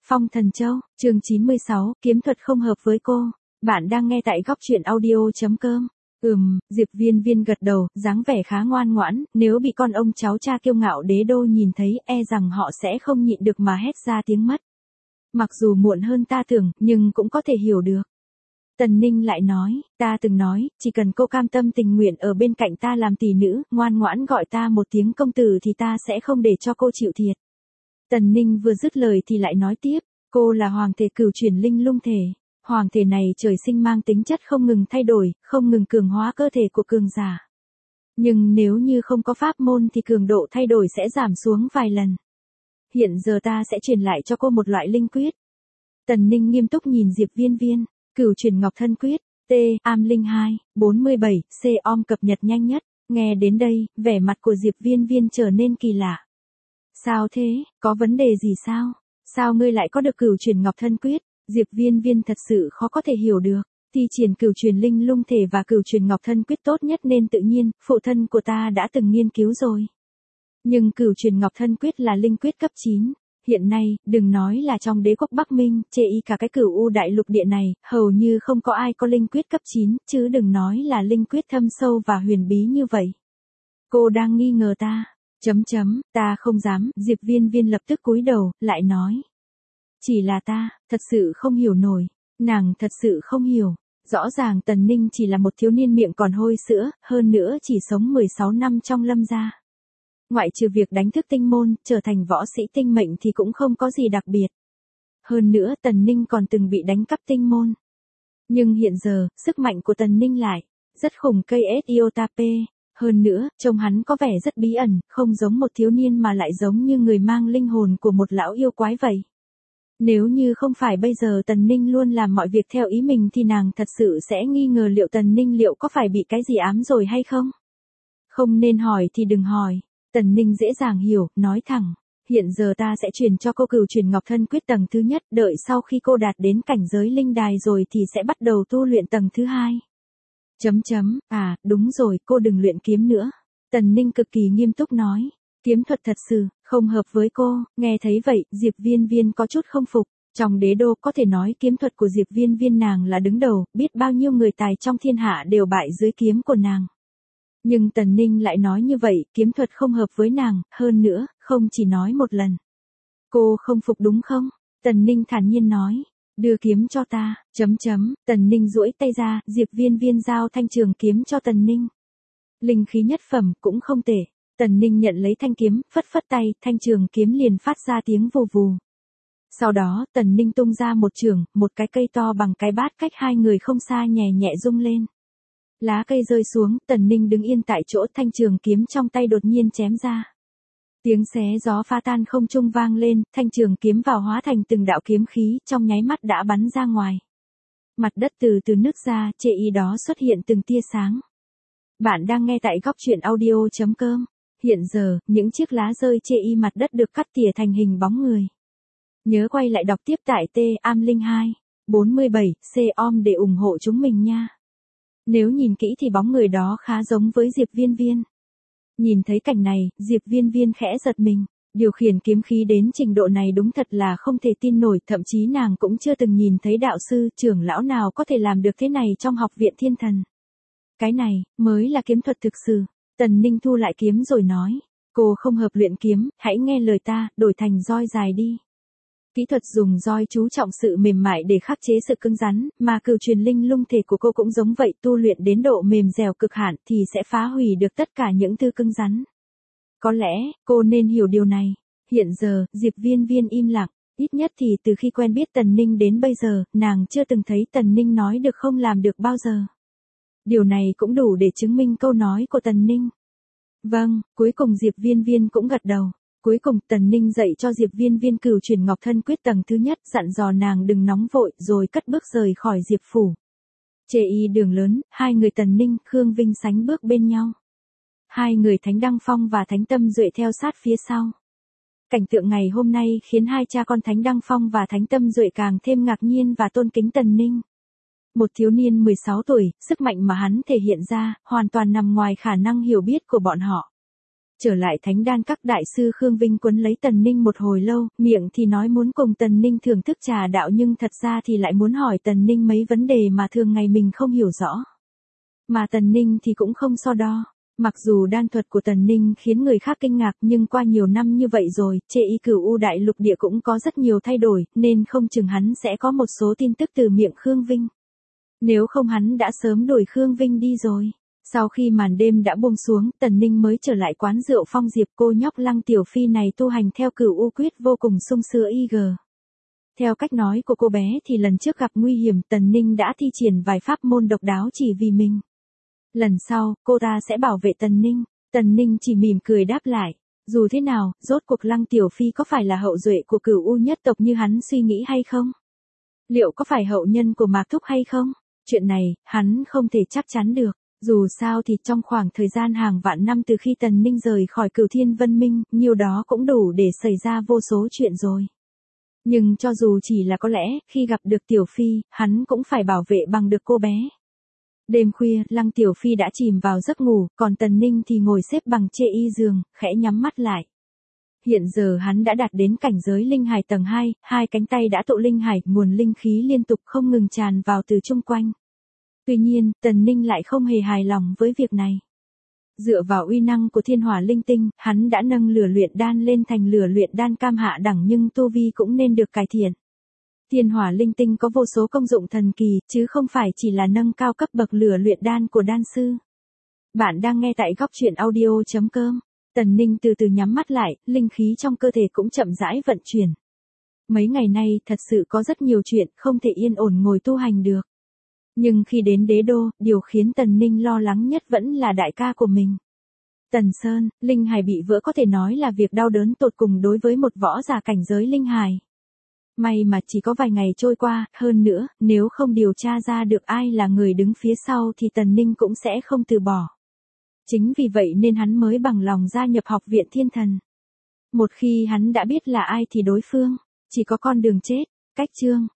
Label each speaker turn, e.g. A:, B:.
A: Phong Thần Châu, chương 96, kiếm thuật không hợp với cô. Bạn đang nghe tại góc truyện audio.com. Diệp Viên Viên gật đầu, dáng vẻ khá ngoan ngoãn, nếu bị con ông cháu cha kiêu ngạo đế đô nhìn thấy e rằng họ sẽ không nhịn được mà hét ra tiếng mất. Mặc dù muộn hơn ta tưởng, nhưng cũng có thể hiểu được. Tần Ninh lại nói, ta từng nói, chỉ cần cô cam tâm tình nguyện ở bên cạnh ta làm tỷ nữ, ngoan ngoãn gọi ta một tiếng công tử thì ta sẽ không để cho cô chịu thiệt. Tần Ninh vừa dứt lời thì lại nói tiếp, cô là hoàng thể cửu chuyển linh lung thể. Hoàng thể này trời sinh mang tính chất không ngừng thay đổi, không ngừng cường hóa cơ thể của cường giả. Nhưng nếu như không có pháp môn thì cường độ thay đổi sẽ giảm xuống vài lần. Hiện giờ ta sẽ truyền lại cho cô một loại linh quyết. Tần Ninh nghiêm túc nhìn Diệp Viên Viên, cửu chuyển ngọc thân quyết, Am Linh 2, 47, C-om cập nhật nhanh nhất. Nghe đến đây, vẻ mặt của Diệp Viên Viên trở nên kỳ lạ. Sao thế, có vấn đề gì sao? Sao ngươi lại có được cửu chuyển ngọc thân quyết? Diệp Viên Viên thật sự khó có thể hiểu được. Thi triển cửu chuyển linh lung thể và cửu chuyển ngọc thân quyết tốt nhất nên tự nhiên, phụ thân của ta đã từng nghiên cứu rồi. Nhưng cửu chuyển ngọc thân quyết là linh quyết cấp 9. Hiện nay, đừng nói là trong đế quốc Bắc Minh, chê y cả cái Cửu U đại lục địa này, hầu như không có ai có linh quyết cấp 9, chứ đừng nói là linh quyết thâm sâu và huyền bí như vậy. Cô đang nghi ngờ ta. Ta không dám, Diệp Viên Viên lập tức cúi đầu, lại nói. Chỉ là ta, thật sự không hiểu nổi, nàng thật sự không hiểu. Rõ ràng Tần Ninh chỉ là một thiếu niên miệng còn hôi sữa, hơn nữa chỉ sống 16 năm trong lâm gia. Ngoại trừ việc đánh thức tinh môn, trở thành võ sĩ tinh mệnh thì cũng không có gì đặc biệt. Hơn nữa Tần Ninh còn từng bị đánh cắp tinh môn. Nhưng hiện giờ, sức mạnh của Tần Ninh lại, rất khủng cây Siotape. Hơn nữa, trông hắn có vẻ rất bí ẩn, không giống một thiếu niên mà lại giống như người mang linh hồn của một lão yêu quái vậy. Nếu như không phải bây giờ Tần Ninh luôn làm mọi việc theo ý mình thì nàng thật sự sẽ nghi ngờ liệu Tần Ninh liệu có phải bị cái gì ám rồi hay không? Không nên hỏi thì đừng hỏi. Tần Ninh dễ dàng hiểu, nói thẳng. Hiện giờ ta sẽ truyền cho cô cửu chuyển ngọc thân quyết tầng thứ nhất, đợi sau khi cô đạt đến cảnh giới linh đài rồi thì sẽ bắt đầu tu luyện tầng thứ hai. À, đúng rồi, cô đừng luyện kiếm nữa. Tần Ninh cực kỳ nghiêm túc nói. Kiếm thuật thật sự, không hợp với cô. Nghe thấy vậy, Diệp Viên Viên có chút không phục. Trong đế đô có thể nói kiếm thuật của Diệp Viên Viên nàng là đứng đầu, biết bao nhiêu người tài trong thiên hạ đều bại dưới kiếm của nàng. Nhưng Tần Ninh lại nói như vậy, kiếm thuật không hợp với nàng, hơn nữa, không chỉ nói một lần. Cô không phục đúng không? Tần Ninh thản nhiên nói. Đưa kiếm cho ta, Tần Ninh duỗi tay ra, Diệp Viên Viên giao thanh trường kiếm cho Tần Ninh. Linh khí nhất phẩm, cũng không tệ. Tần Ninh nhận lấy thanh kiếm, phất phất tay, thanh trường kiếm liền phát ra tiếng vù vù. Sau đó, Tần Ninh tung ra một trường, một cái cây to bằng cái bát cách hai người không xa nhẹ nhẹ rung lên. Lá cây rơi xuống, Tần Ninh đứng yên tại chỗ, thanh trường kiếm trong tay đột nhiên chém ra. Tiếng xé gió pha tan không trung vang lên, thanh trường kiếm vào hóa thành từng đạo kiếm khí, trong nháy mắt đã bắn ra ngoài. Mặt đất từ từ nứt ra, chê y đó xuất hiện từng tia sáng. Bạn đang nghe tại góc truyện audio.com. Hiện giờ, những chiếc lá rơi chê y mặt đất được cắt tỉa thành hình bóng người. Nhớ quay lại đọc tiếp tại Am Linh 2, 47, C-om để ủng hộ chúng mình nha. Nếu nhìn kỹ thì bóng người đó khá giống với Diệp Viên Viên. Nhìn thấy cảnh này, Diệp Viên Viên khẽ giật mình. Điều khiển kiếm khí đến trình độ này đúng thật là không thể tin nổi, thậm chí nàng cũng chưa từng nhìn thấy đạo sư, trưởng lão nào có thể làm được thế này trong học viện thiên thần. Cái này, mới là kiếm thuật thực sự. Tần Ninh thu lại kiếm rồi nói. Cô không hợp luyện kiếm, hãy nghe lời ta, đổi thành roi dài đi. Kỹ thuật dùng roi chú trọng sự mềm mại để khắc chế sự cứng rắn, mà cửu truyền linh lung thể của cô cũng giống vậy, tu luyện đến độ mềm dẻo cực hạn thì sẽ phá hủy được tất cả những thứ cứng rắn. Có lẽ, cô nên hiểu điều này. Hiện giờ, Diệp Viên Viên im lặng, ít nhất thì từ khi quen biết Tần Ninh đến bây giờ, nàng chưa từng thấy Tần Ninh nói được không làm được bao giờ. Điều này cũng đủ để chứng minh câu nói của Tần Ninh. Vâng, cuối cùng Diệp Viên Viên cũng gật đầu. Cuối cùng Tần Ninh dạy cho Diệp Viên Viên cửu chuyển ngọc thân quyết tầng thứ nhất, dặn dò nàng đừng nóng vội, rồi cất bước rời khỏi Diệp phủ. Chê y đường lớn, hai người Tần Ninh, Khương Vinh sánh bước bên nhau. Hai người Thánh Đăng Phong và Thánh Tâm Duệ theo sát phía sau. Cảnh tượng ngày hôm nay khiến hai cha con Thánh Đăng Phong và Thánh Tâm Duệ càng thêm ngạc nhiên và tôn kính Tần Ninh. Một thiếu niên 16 tuổi, sức mạnh mà hắn thể hiện ra, hoàn toàn nằm ngoài khả năng hiểu biết của bọn họ. Trở lại thánh đan các, đại sư Khương Vinh quấn lấy Tần Ninh một hồi lâu, miệng thì nói muốn cùng Tần Ninh thưởng thức trà đạo nhưng thật ra thì lại muốn hỏi Tần Ninh mấy vấn đề mà thường ngày mình không hiểu rõ. Mà Tần Ninh thì cũng không so đo. Mặc dù đan thuật của Tần Ninh khiến người khác kinh ngạc nhưng qua nhiều năm như vậy rồi, trên Cửu U đại lục địa cũng có rất nhiều thay đổi, nên không chừng hắn sẽ có một số tin tức từ miệng Khương Vinh. Nếu không hắn đã sớm đuổi Khương Vinh đi rồi. Sau khi màn đêm đã buông xuống, Tần Ninh mới trở lại quán rượu Phong Diệp. Cô nhóc Lăng Tiểu Phi này tu hành theo Cửu U quyết vô cùng sung sướng IG. Theo cách nói của cô bé thì lần trước gặp nguy hiểm Tần Ninh đã thi triển vài pháp môn độc đáo chỉ vì mình. Lần sau, cô ta sẽ bảo vệ Tần Ninh. Tần Ninh chỉ mỉm cười đáp lại. Dù thế nào, rốt cuộc Lăng Tiểu Phi có phải là hậu duệ của Cửu U nhất tộc như hắn suy nghĩ hay không? Liệu có phải hậu nhân của Mạc Thúc hay không? Chuyện này, hắn không thể chắc chắn được. Dù sao thì trong khoảng thời gian hàng vạn năm từ khi Tần Ninh rời khỏi Cửu Thiên Vân Minh, nhiều đó cũng đủ để xảy ra vô số chuyện rồi. Nhưng cho dù chỉ là có lẽ, khi gặp được Tiểu Phi, hắn cũng phải bảo vệ bằng được cô bé. Đêm khuya, Lăng Tiểu Phi đã chìm vào giấc ngủ, còn Tần Ninh thì ngồi xếp bằng trên giường, khẽ nhắm mắt lại. Hiện giờ hắn đã đạt đến cảnh giới linh hải tầng 2, hai cánh tay đã tụ linh hải, nguồn linh khí liên tục không ngừng tràn vào từ chung quanh. Tuy nhiên, Tần Ninh lại không hề hài lòng với việc này. Dựa vào uy năng của thiên hỏa linh tinh, hắn đã nâng lửa luyện đan lên thành lửa luyện đan cam hạ đẳng nhưng tu vi cũng nên được cải thiện. Thiên hỏa linh tinh có vô số công dụng thần kỳ, chứ không phải chỉ là nâng cao cấp bậc lửa luyện đan của đan sư. Bạn đang nghe tại góc truyện audio.com. Tần Ninh từ từ nhắm mắt lại, linh khí trong cơ thể cũng chậm rãi vận chuyển. Mấy ngày nay thật sự có rất nhiều chuyện không thể yên ổn ngồi tu hành được. Nhưng khi đến đế đô, điều khiến Tần Ninh lo lắng nhất vẫn là đại ca của mình. Tần Sơn, linh hài bị vỡ có thể nói là việc đau đớn tột cùng đối với một võ giả cảnh giới linh hài. May mà chỉ có vài ngày trôi qua, hơn nữa, nếu không điều tra ra được ai là người đứng phía sau thì Tần Ninh cũng sẽ không từ bỏ. Chính vì vậy nên hắn mới bằng lòng gia nhập học viện thiên thần. Một khi hắn đã biết là ai thì đối phương chỉ có con đường chết. Cách chương